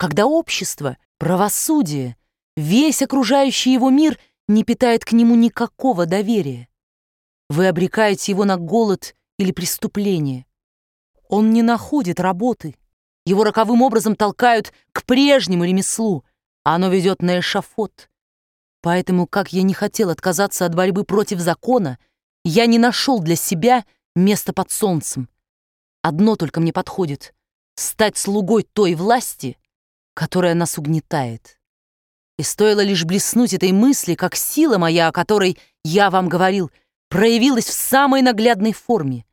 когда общество, правосудие, весь окружающий его мир не питает к нему никакого доверия. Вы обрекаете его на голод или преступление. Он не находит работы. Его роковым образом толкают к прежнему ремеслу, а оно ведет на эшафот. Поэтому, как я не хотел отказаться от борьбы против закона, я не нашел для себя места под солнцем. Одно только мне подходит — стать слугой той власти, которая нас угнетает. И стоило лишь блеснуть этой мысли, как сила моя, о которой я вам говорил, проявилась в самой наглядной форме.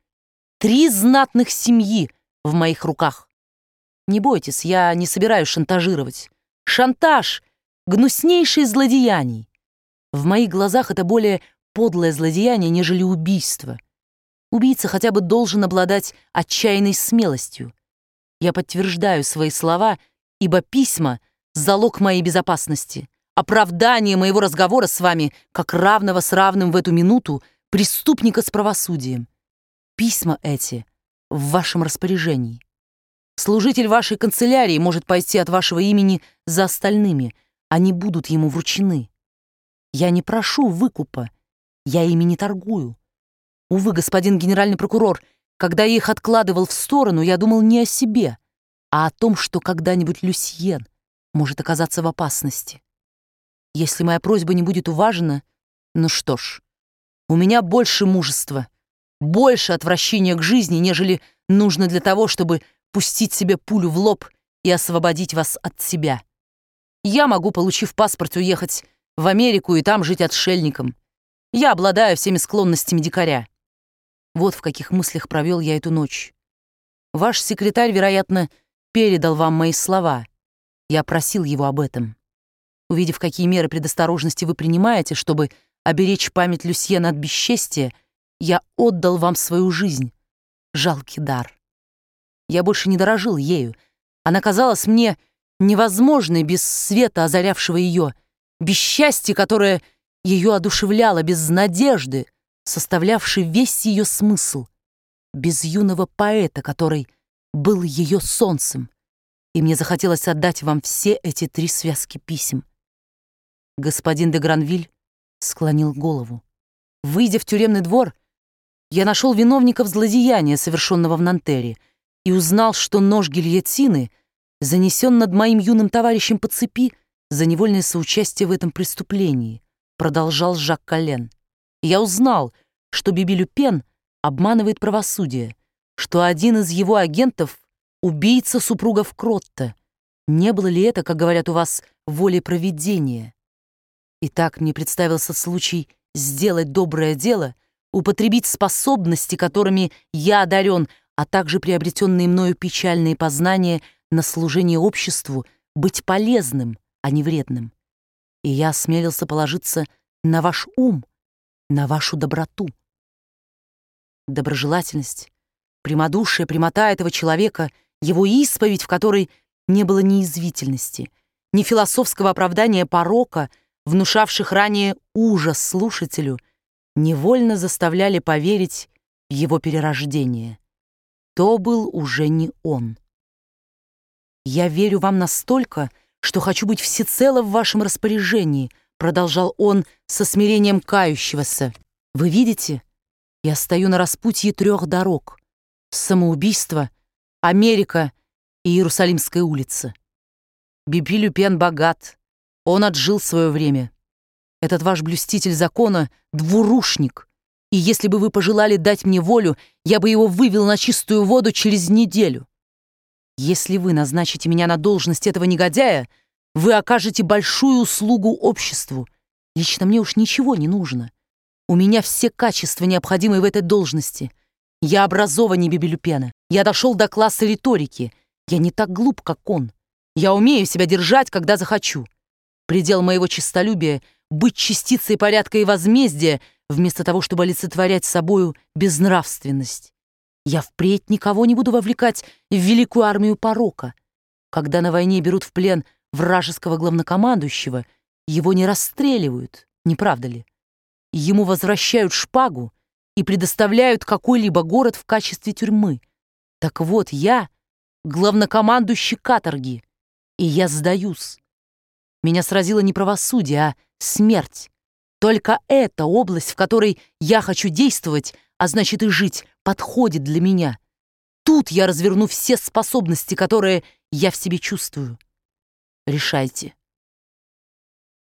3 знатных семьи в моих руках. Не бойтесь, я не собираюсь шантажировать. Шантаж — гнуснейшее из злодеяний. В моих глазах это более подлое злодеяние, нежели убийство. Убийца хотя бы должен обладать отчаянной смелостью. Я подтверждаю свои слова, ибо письма — залог моей безопасности, оправдание моего разговора с вами, как равного с равным в эту минуту преступника с правосудием. Письма эти в вашем распоряжении. Служитель вашей канцелярии может пойти от вашего имени за остальными, они будут ему вручены. Я не прошу выкупа, я ими не торгую. Увы, господин генеральный прокурор, когда я их откладывал в сторону, я думал не о себе, а о том, что когда-нибудь Люсьен может оказаться в опасности. Если моя просьба не будет уважена, ну что ж, у меня больше мужества, больше отвращения к жизни, нежели нужно для того, чтобы пустить себе пулю в лоб и освободить вас от себя. Я могу, получив паспорт, уехать в Америку и там жить отшельником. Я обладаю всеми склонностями дикаря. Вот в каких мыслях провел я эту ночь. Ваш секретарь, вероятно, передал вам мои слова. Я просил его об этом. Увидев, какие меры предосторожности вы принимаете, чтобы оберечь память Люсьена от бесчестия, я отдал вам свою жизнь. Жалкий дар. Я больше не дорожил ею. Она казалась мне невозможной без света, озарявшего ее, без счастья, которое ее одушевляло, без надежды, составлявшей весь ее смысл, без юного поэта, который был ее солнцем. И мне захотелось отдать вам все эти 3 связки писем. Господин де Гранвиль склонил голову. Выйдя в тюремный двор, я нашел виновников злодеяния, совершенного в Нантере, и узнал, что нож гильотины занесен над моим юным товарищем по цепи за невольное соучастие в этом преступлении, продолжал Жак Коллен. Я узнал, что Биби Люпен обманывает правосудие, что один из его агентов — убийца супругов Кротта. Не было ли это, как говорят у вас, волей провидения? Итак, мне представился случай сделать доброе дело, употребить способности, которыми я одарен, а также приобретенные мною печальные познания на служение обществу, быть полезным, а не вредным. И я осмелился положиться на ваш ум, на вашу доброту. Доброжелательность, прямодушие, прямота этого человека, его исповедь, в которой не было ни язвительности, ни философского оправдания порока, внушавших ранее ужас слушателю, невольно заставляли поверить в его перерождение. То был уже не он. «Я верю вам настолько, что хочу быть всецело в вашем распоряжении», продолжал он со смирением кающегося. «Вы видите, я стою на распутье 3 дорог: самоубийство, Америка и Иерусалимская улица. Биби Люпен богат, он отжил свое время. Этот ваш блюститель закона — двурушник, и если бы вы пожелали дать мне волю, я бы его вывел на чистую воду через неделю. Если вы назначите меня на должность этого негодяя, вы окажете большую услугу обществу. Лично мне уж ничего не нужно. У меня все качества, необходимые в этой должности. Я образованнее Биби Люпена. Я дошел до класса риторики. Я не так глуп, как он. Я умею себя держать, когда захочу. Предел моего честолюбия — быть частицей порядка и возмездия, вместо того, чтобы олицетворять собою безнравственность. Я впредь никого не буду вовлекать в великую армию порока. Когда на войне берут в плен вражеского главнокомандующего, его не расстреливают, не правда ли? Ему возвращают шпагу и предоставляют какой-либо город в качестве тюрьмы. Так вот, я главнокомандующий каторги, И я сдаюсь. Меня сразило не правосудие, а смерть. Только эта область, в которой я хочу действовать, а значит и жить, подходит для меня. Тут я разверну все способности, которые я в себе чувствую. Решайте.